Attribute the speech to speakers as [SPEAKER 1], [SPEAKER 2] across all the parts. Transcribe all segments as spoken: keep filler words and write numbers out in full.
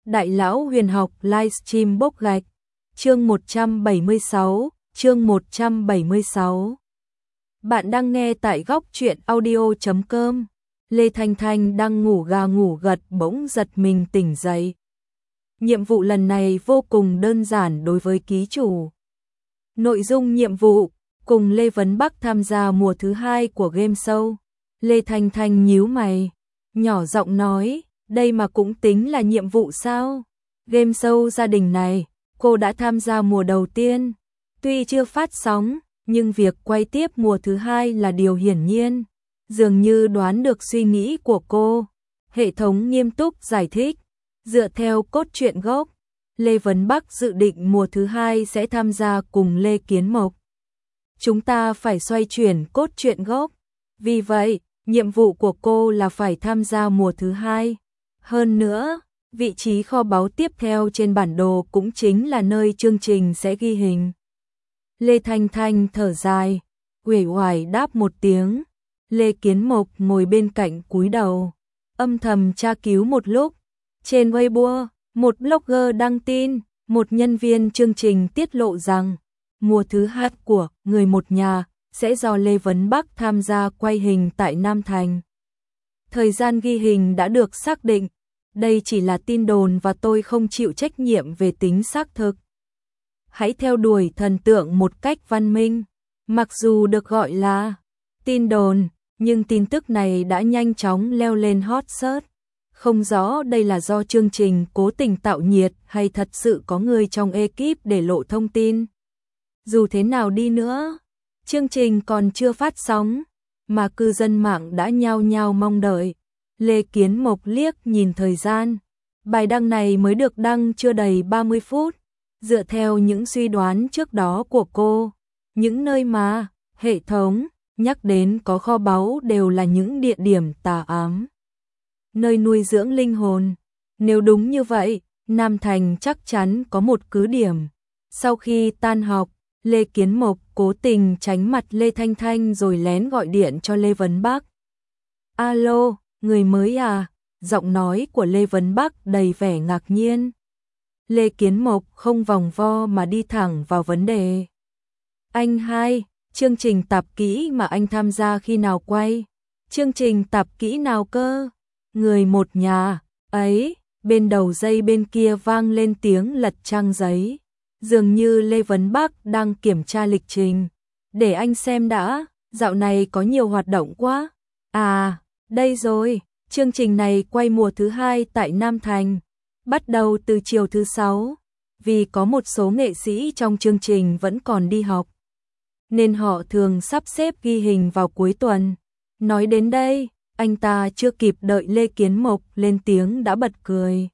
[SPEAKER 1] Đại lão huyền học livestream bốc gạch. Chương một trăm bảy mươi sáu, chương một trăm bảy mươi sáu. Bạn đang nghe tại góc truyện audio chấm com. Lê Thanh Thanh đang ngủ gà ngủ gật bỗng giật mình tỉnh dậy. Nhiệm vụ lần này vô cùng đơn giản đối với ký chủ. Nội dung nhiệm vụ: cùng Lê Vấn Bắc tham gia mùa thứ hai của game show. Lê Thanh Thanh nhíu mày, nhỏ giọng nói, đây mà cũng tính là nhiệm vụ sao? Game show gia đình này, cô đã tham gia mùa đầu tiên. Tuy chưa phát sóng, nhưng việc quay tiếp mùa thứ hai là điều hiển nhiên. Dường như đoán được suy nghĩ của cô. Hệ thống nghiêm túc giải thích. Dựa theo cốt truyện gốc, Lê Vấn Bắc dự định mùa thứ hai sẽ tham gia cùng Lê Kiến Mộc. Chúng ta phải xoay chuyển cốt truyện gốc. Vì vậy, nhiệm vụ của cô là phải tham gia mùa thứ hai. Hơn nữa, vị trí kho báu tiếp theo trên bản đồ cũng chính là nơi chương trình sẽ ghi hình. Lê Thanh Thanh thở dài, uể oải đáp một tiếng. Lê Kiến Mộc ngồi bên cạnh cúi đầu, âm thầm tra cứu một lúc. Trên Weibo, một blogger đăng tin, một nhân viên chương trình tiết lộ rằng mùa thứ hai của Người Một Nhà sẽ do Lê Vấn Bắc tham gia quay hình tại Nam Thành. Thời gian ghi hình đã được xác định. Đây chỉ là tin đồn và tôi không chịu trách nhiệm về tính xác thực. Hãy theo đuổi thần tượng một cách văn minh. Mặc dù được gọi là tin đồn, nhưng tin tức này đã nhanh chóng leo lên hot search. Không rõ đây là do chương trình cố tình tạo nhiệt hay thật sự có người trong ekip để lộ thông tin. Dù thế nào đi nữa, chương trình còn chưa phát sóng, mà cư dân mạng đã nhao nhao mong đợi. Lê Kiến Mộc liếc nhìn thời gian. Bài đăng này mới được đăng chưa đầy ba mươi phút. Dựa theo những suy đoán trước đó của cô, những nơi mà hệ thống nhắc đến có kho báu đều là những địa điểm tà ám, nơi nuôi dưỡng linh hồn. Nếu đúng như vậy, Nam Thành chắc chắn có một cứ điểm. Sau khi tan học, Lê Kiến Mộc cố tình tránh mặt Lê Thanh Thanh rồi lén gọi điện cho Lê Vấn Bắc. Alo, người mới à? Giọng nói của Lê Vấn Bắc đầy vẻ ngạc nhiên. Lê Kiến Mộc không vòng vo mà đi thẳng vào vấn đề. Anh hai, chương trình tạp kỹ mà anh tham gia khi nào quay? Chương trình tạp kỹ nào cơ? Người Một Nhà, ấy, bên đầu dây bên kia vang lên tiếng lật trang giấy. Dường như Lê Vấn Bắc đang kiểm tra lịch trình. Để anh xem đã, dạo này có nhiều hoạt động quá. À, đây rồi, chương trình này quay mùa thứ hai tại Nam Thành. Bắt đầu từ chiều thứ sáu. Vì có một số nghệ sĩ trong chương trình vẫn còn đi học, nên họ thường sắp xếp ghi hình vào cuối tuần. Nói đến đây, anh ta chưa kịp đợi Lê Kiến Mộc lên tiếng đã bật cười.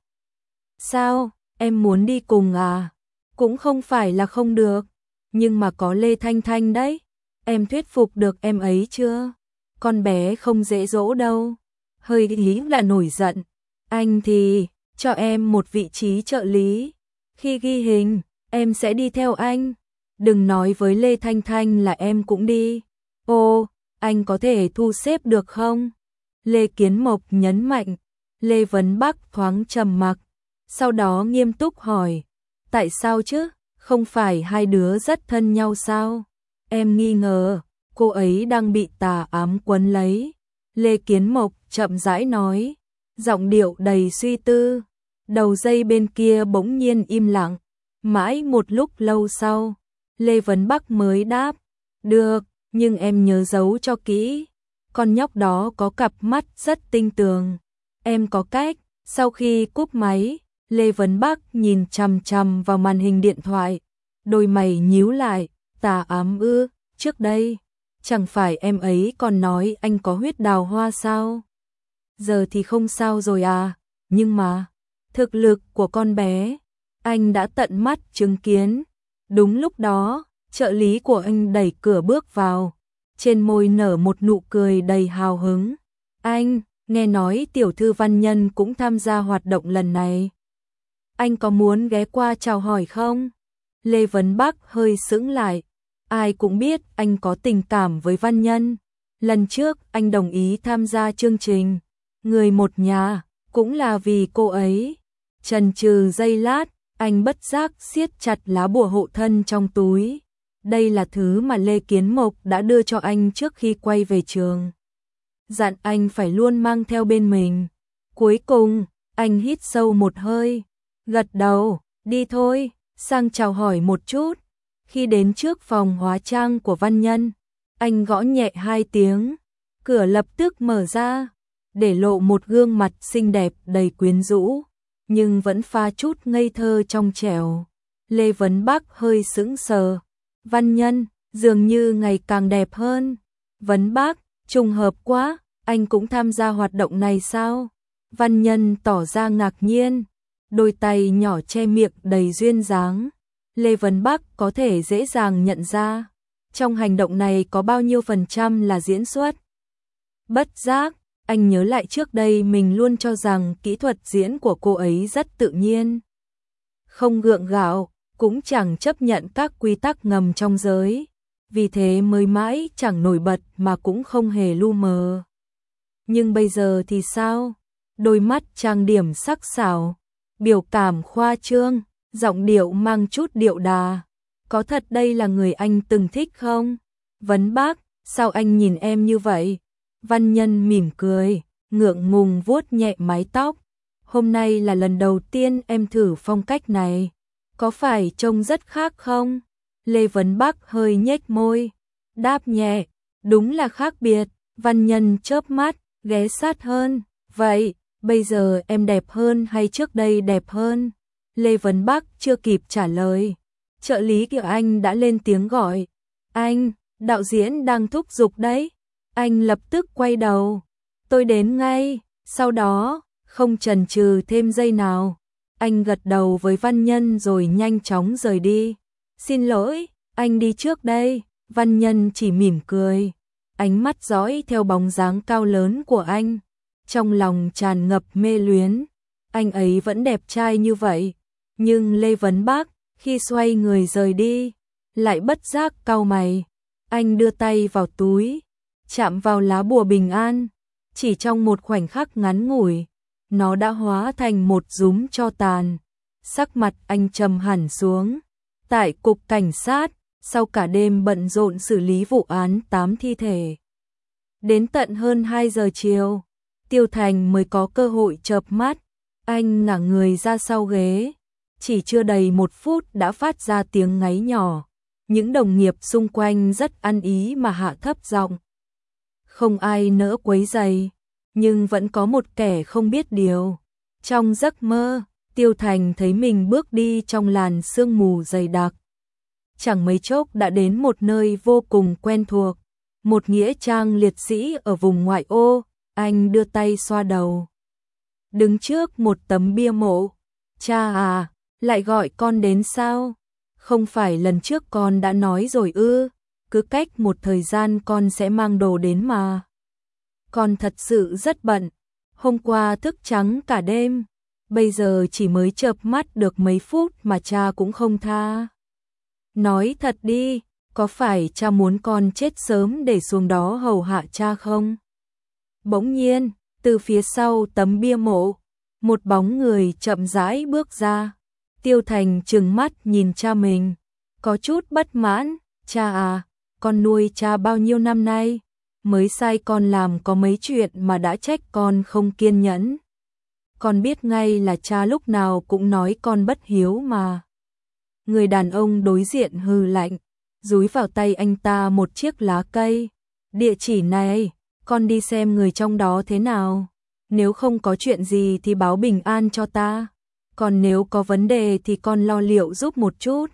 [SPEAKER 1] Sao, em muốn đi cùng à? Cũng không phải là không được, nhưng mà có Lê Thanh Thanh đấy. Em thuyết phục được em ấy chưa? Con bé không dễ dỗ đâu. Hơi hí là nổi giận. Anh thì cho em một vị trí trợ lý. Khi ghi hình, em sẽ đi theo anh. Đừng nói với Lê Thanh Thanh là em cũng đi. Ô, anh có thể thu xếp được không? Lê Kiến Mộc nhấn mạnh. Lê Vấn Bắc thoáng trầm mặc, sau đó nghiêm túc hỏi. Tại sao chứ? Không phải hai đứa rất thân nhau sao? Em nghi ngờ cô ấy đang bị tà ám quấn lấy. Lê Kiến Mộc chậm rãi nói, giọng điệu đầy suy tư. Đầu dây bên kia bỗng nhiên im lặng. Mãi một lúc lâu sau, Lê Vấn Bắc mới đáp, được, nhưng em nhớ giấu cho kỹ. Con nhóc đó có cặp mắt rất tinh tường. Em có cách. Sau khi cúp máy, Lê Vấn Bắc nhìn chằm chằm vào màn hình điện thoại. Đôi mày nhíu lại, tà ám ư? Trước đây, chẳng phải em ấy còn nói anh có huyết đào hoa sao? Giờ thì không sao rồi à? Nhưng mà, thực lực của con bé, anh đã tận mắt chứng kiến. Đúng lúc đó, trợ lý của anh đẩy cửa bước vào. Trên môi nở một nụ cười đầy hào hứng. Anh, nghe nói tiểu thư Văn Nhân cũng tham gia hoạt động lần này. Anh có muốn ghé qua chào hỏi không? Lê Vấn Bắc hơi sững lại. Ai cũng biết anh có tình cảm với Văn Nhân. Lần trước anh đồng ý tham gia chương trình Người Một Nhà cũng là vì cô ấy. Chần chừ giây lát, anh bất giác siết chặt lá bùa hộ thân trong túi. Đây là thứ mà Lê Kiến Mộc đã đưa cho anh trước khi quay về trường. Dặn anh phải luôn mang theo bên mình. Cuối cùng, anh hít sâu một hơi, gật đầu, đi thôi, sang chào hỏi một chút. Khi đến trước phòng hóa trang của Văn Nhân, anh gõ nhẹ hai tiếng, cửa lập tức mở ra, để lộ một gương mặt xinh đẹp đầy quyến rũ, nhưng vẫn pha chút ngây thơ trong trẻo. Lê Vấn Bắc hơi sững sờ. Văn Nhân, dường như ngày càng đẹp hơn. Vấn Bắc, trùng hợp quá, anh cũng tham gia hoạt động này sao? Văn Nhân tỏ ra ngạc nhiên, đôi tay nhỏ che miệng đầy duyên dáng. Lê Vấn Bắc có thể dễ dàng nhận ra, trong hành động này có bao nhiêu phần trăm là diễn xuất. Bất giác, anh nhớ lại trước đây mình luôn cho rằng kỹ thuật diễn của cô ấy rất tự nhiên. Không gượng gạo, cũng chẳng chấp nhận các quy tắc ngầm trong giới, vì thế mới mãi chẳng nổi bật mà cũng không hề lu mờ. Nhưng bây giờ thì sao? Đôi mắt trang điểm sắc sảo, biểu cảm khoa trương, giọng điệu mang chút điệu đà. Có thật đây là người anh từng thích không? Vấn Bác, sao anh nhìn em như vậy? Văn Nhân mỉm cười, ngượng ngùng vuốt nhẹ mái tóc. Hôm nay là lần đầu tiên em thử phong cách này. Có phải trông rất khác không? Lê Vấn Bắc hơi nhếch môi, đáp nhẹ, đúng là khác biệt. Văn Nhân chớp mắt, ghé sát hơn. Vậy, bây giờ em đẹp hơn hay trước đây đẹp hơn? Lê Vấn Bắc chưa kịp trả lời, trợ lý Kiều Anh đã lên tiếng gọi. Anh, đạo diễn đang thúc giục đấy. Anh lập tức quay đầu. Tôi đến ngay. Sau đó, không chần chừ thêm giây nào, anh gật đầu với Văn Nhân rồi nhanh chóng rời đi. Xin lỗi, anh đi trước đây. Văn Nhân chỉ mỉm cười, ánh mắt dõi theo bóng dáng cao lớn của anh, trong lòng tràn ngập mê luyến. Anh ấy vẫn đẹp trai như vậy, nhưng Lê Vấn Bắc khi xoay người rời đi, lại bất giác cau mày. Anh đưa tay vào túi, chạm vào lá bùa bình an, chỉ trong một khoảnh khắc ngắn ngủi, nó đã hóa thành một dúm tro tàn. Sắc mặt anh trầm hẳn xuống. Tại cục cảnh sát, sau cả đêm bận rộn xử lý vụ án tám thi thể, đến tận hơn hai giờ chiều, Tiêu Thành mới có cơ hội chợp mắt. Anh ngả người ra sau ghế, chỉ chưa đầy một phút đã phát ra tiếng ngáy nhỏ. Những đồng nghiệp xung quanh rất ăn ý mà hạ thấp giọng. Không ai nỡ quấy rầy, nhưng vẫn có một kẻ không biết điều. Trong giấc mơ, Tiêu Thành thấy mình bước đi trong làn sương mù dày đặc. Chẳng mấy chốc đã đến một nơi vô cùng quen thuộc, một nghĩa trang liệt sĩ ở vùng ngoại ô. Anh đưa tay xoa đầu, đứng trước một tấm bia mộ. Cha à, lại gọi con đến sao? Không phải lần trước con đã nói rồi ư? Cứ cách một thời gian con sẽ mang đồ đến mà. Con thật sự rất bận, hôm qua thức trắng cả đêm, bây giờ chỉ mới chợp mắt được mấy phút mà cha cũng không tha. Nói thật đi, có phải cha muốn con chết sớm để xuống đó hầu hạ cha không? Bỗng nhiên, từ phía sau tấm bia mộ, một bóng người chậm rãi bước ra. Tiêu Thành trừng mắt nhìn cha mình, có chút bất mãn. Cha à, con nuôi cha bao nhiêu năm nay, mới sai con làm có mấy chuyện mà đã trách con không kiên nhẫn. Con biết ngay là cha lúc nào cũng nói con bất hiếu mà. Người đàn ông đối diện hừ lạnh, dúi vào tay anh ta một chiếc lá cây. Địa chỉ này, con đi xem người trong đó thế nào. Nếu không có chuyện gì thì báo bình an cho ta. Còn nếu có vấn đề thì con lo liệu giúp một chút.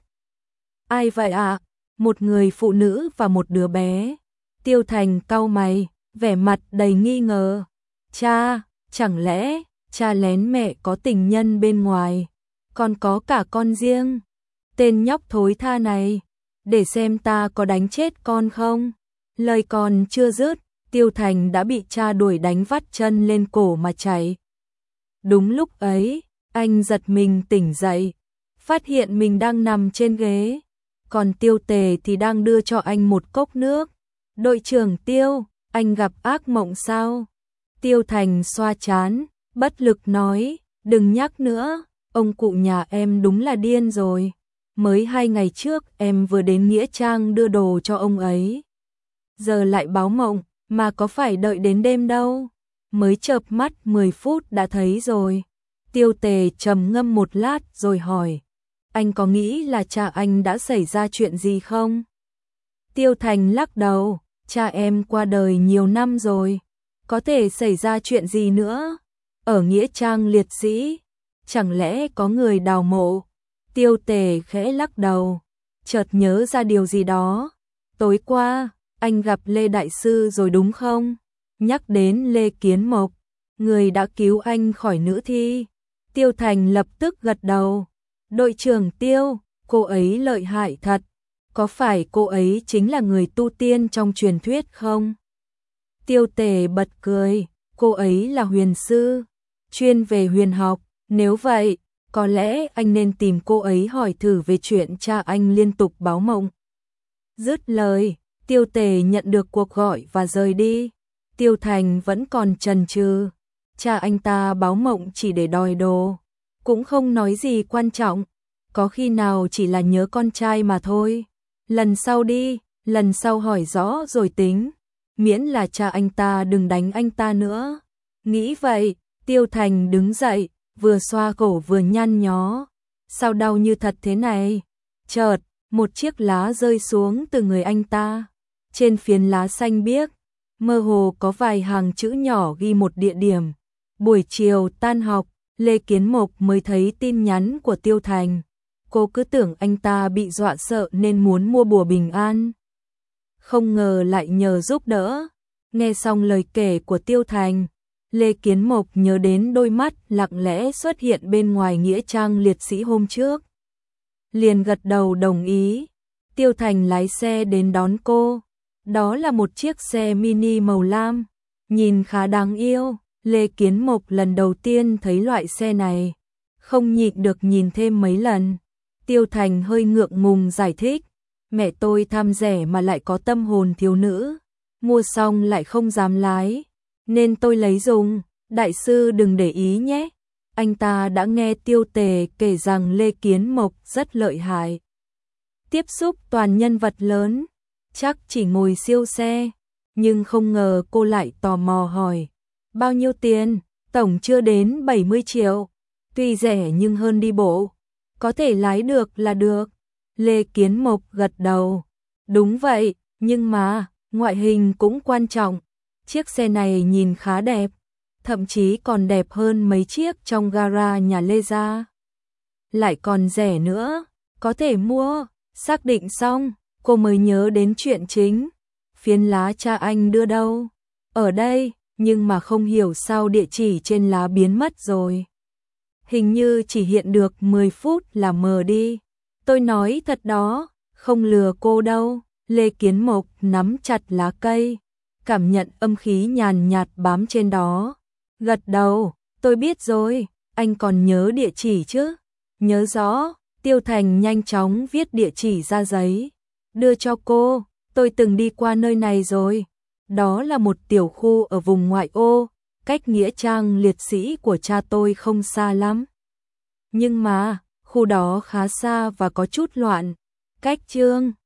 [SPEAKER 1] Ai vậy ạ? À? Một người phụ nữ và một đứa bé. Tiêu Thành cau mày, vẻ mặt đầy nghi ngờ. Cha, chẳng lẽ cha lén mẹ có tình nhân bên ngoài, còn có cả con riêng? Tên nhóc thối tha này, để xem ta có đánh chết con không? Lời còn chưa dứt, Tiêu Thành đã bị cha đuổi đánh vắt chân lên cổ mà chạy. Đúng lúc ấy, anh giật mình tỉnh dậy, phát hiện mình đang nằm trên ghế, còn Tiêu Tề thì đang đưa cho anh một cốc nước. Đội trưởng Tiêu, anh gặp ác mộng sao? Tiêu Thành xoa trán, bất lực nói, đừng nhắc nữa, ông cụ nhà em đúng là điên rồi. Mới hai ngày trước em vừa đến Nghĩa Trang đưa đồ cho ông ấy. Giờ lại báo mộng, mà có phải đợi đến đêm đâu. Mới chợp mắt mười phút đã thấy rồi. Tiêu Tề trầm ngâm một lát rồi hỏi. Anh có nghĩ là cha anh đã xảy ra chuyện gì không? Tiêu Thành lắc đầu. Cha em qua đời nhiều năm rồi. Có thể xảy ra chuyện gì nữa? Ở Nghĩa Trang liệt sĩ, chẳng lẽ có người đào mộ? Tiêu Tề khẽ lắc đầu, chợt nhớ ra điều gì đó. Tối qua, anh gặp Lê Đại Sư rồi đúng không? Nhắc đến Lê Kiến Mộc, người đã cứu anh khỏi nữ thi. Tiêu Thành lập tức gật đầu. Đội trưởng Tiêu, cô ấy lợi hại thật. Có phải cô ấy chính là người tu tiên trong truyền thuyết không? Tiêu Tề bật cười, cô ấy là huyền sư, chuyên về huyền học. Nếu vậy, có lẽ anh nên tìm cô ấy hỏi thử về chuyện cha anh liên tục báo mộng. Dứt lời, Tiêu Tề nhận được cuộc gọi và rời đi. Tiêu Thành vẫn còn chần chừ. Cha anh ta báo mộng chỉ để đòi đồ, cũng không nói gì quan trọng. Có khi nào chỉ là nhớ con trai mà thôi. Lần sau đi, lần sau hỏi rõ rồi tính. Miễn là cha anh ta đừng đánh anh ta nữa. Nghĩ vậy, Tiêu Thành đứng dậy, vừa xoa cổ vừa nhăn nhó. Sao đau như thật thế này? Chợt, một chiếc lá rơi xuống từ người anh ta. Trên phiến lá xanh biếc, mơ hồ có vài hàng chữ nhỏ ghi một địa điểm. Buổi chiều tan học, Lê Kiến Mộc mới thấy tin nhắn của Tiêu Thành. Cô cứ tưởng anh ta bị dọa sợ nên muốn mua bùa bình an. Không ngờ lại nhờ giúp đỡ. Nghe xong lời kể của Tiêu Thành, Lê Kiến Mộc nhớ đến đôi mắt lặng lẽ xuất hiện bên ngoài Nghĩa Trang liệt sĩ hôm trước. Liền gật đầu đồng ý. Tiêu Thành lái xe đến đón cô. Đó là một chiếc xe mini màu lam, nhìn khá đáng yêu. Lê Kiến Mộc lần đầu tiên thấy loại xe này, không nhịn được nhìn thêm mấy lần. Tiêu Thành hơi ngượng ngùng giải thích. Mẹ tôi tham rẻ mà lại có tâm hồn thiếu nữ. Mua xong lại không dám lái, nên tôi lấy dùng. Đại sư đừng để ý nhé. Anh ta đã nghe Tiêu Tề kể rằng Lê Kiến Mộc rất lợi hại. Tiếp xúc toàn nhân vật lớn, chắc chỉ ngồi siêu xe. Nhưng không ngờ cô lại tò mò hỏi. Bao nhiêu tiền? Tổng chưa đến bảy mươi triệu. Tuy rẻ nhưng hơn đi bộ. Có thể lái được là được. Lê Kiến Mộc gật đầu. Đúng vậy, nhưng mà, ngoại hình cũng quan trọng. Chiếc xe này nhìn khá đẹp, thậm chí còn đẹp hơn mấy chiếc trong gara nhà Lê gia. Lại còn rẻ nữa, có thể mua. Xác định xong, cô mới nhớ đến chuyện chính. Phiến lá cha anh đưa đâu? Ở đây, nhưng mà không hiểu sao địa chỉ trên lá biến mất rồi. Hình như chỉ hiện được mười phút là mờ đi. Tôi nói thật đó, không lừa cô đâu. Lê Kiến Mộc nắm chặt lá cây, cảm nhận âm khí nhàn nhạt bám trên đó. Gật đầu, tôi biết rồi, anh còn nhớ địa chỉ chứ? Nhớ rõ. Tiêu Thành nhanh chóng viết địa chỉ ra giấy, đưa cho cô. Tôi từng đi qua nơi này rồi. Đó là một tiểu khu ở vùng ngoại ô, cách Nghĩa Trang liệt sĩ của cha tôi không xa lắm. Nhưng mà, khu đó khá xa và có chút loạn. Cách Chương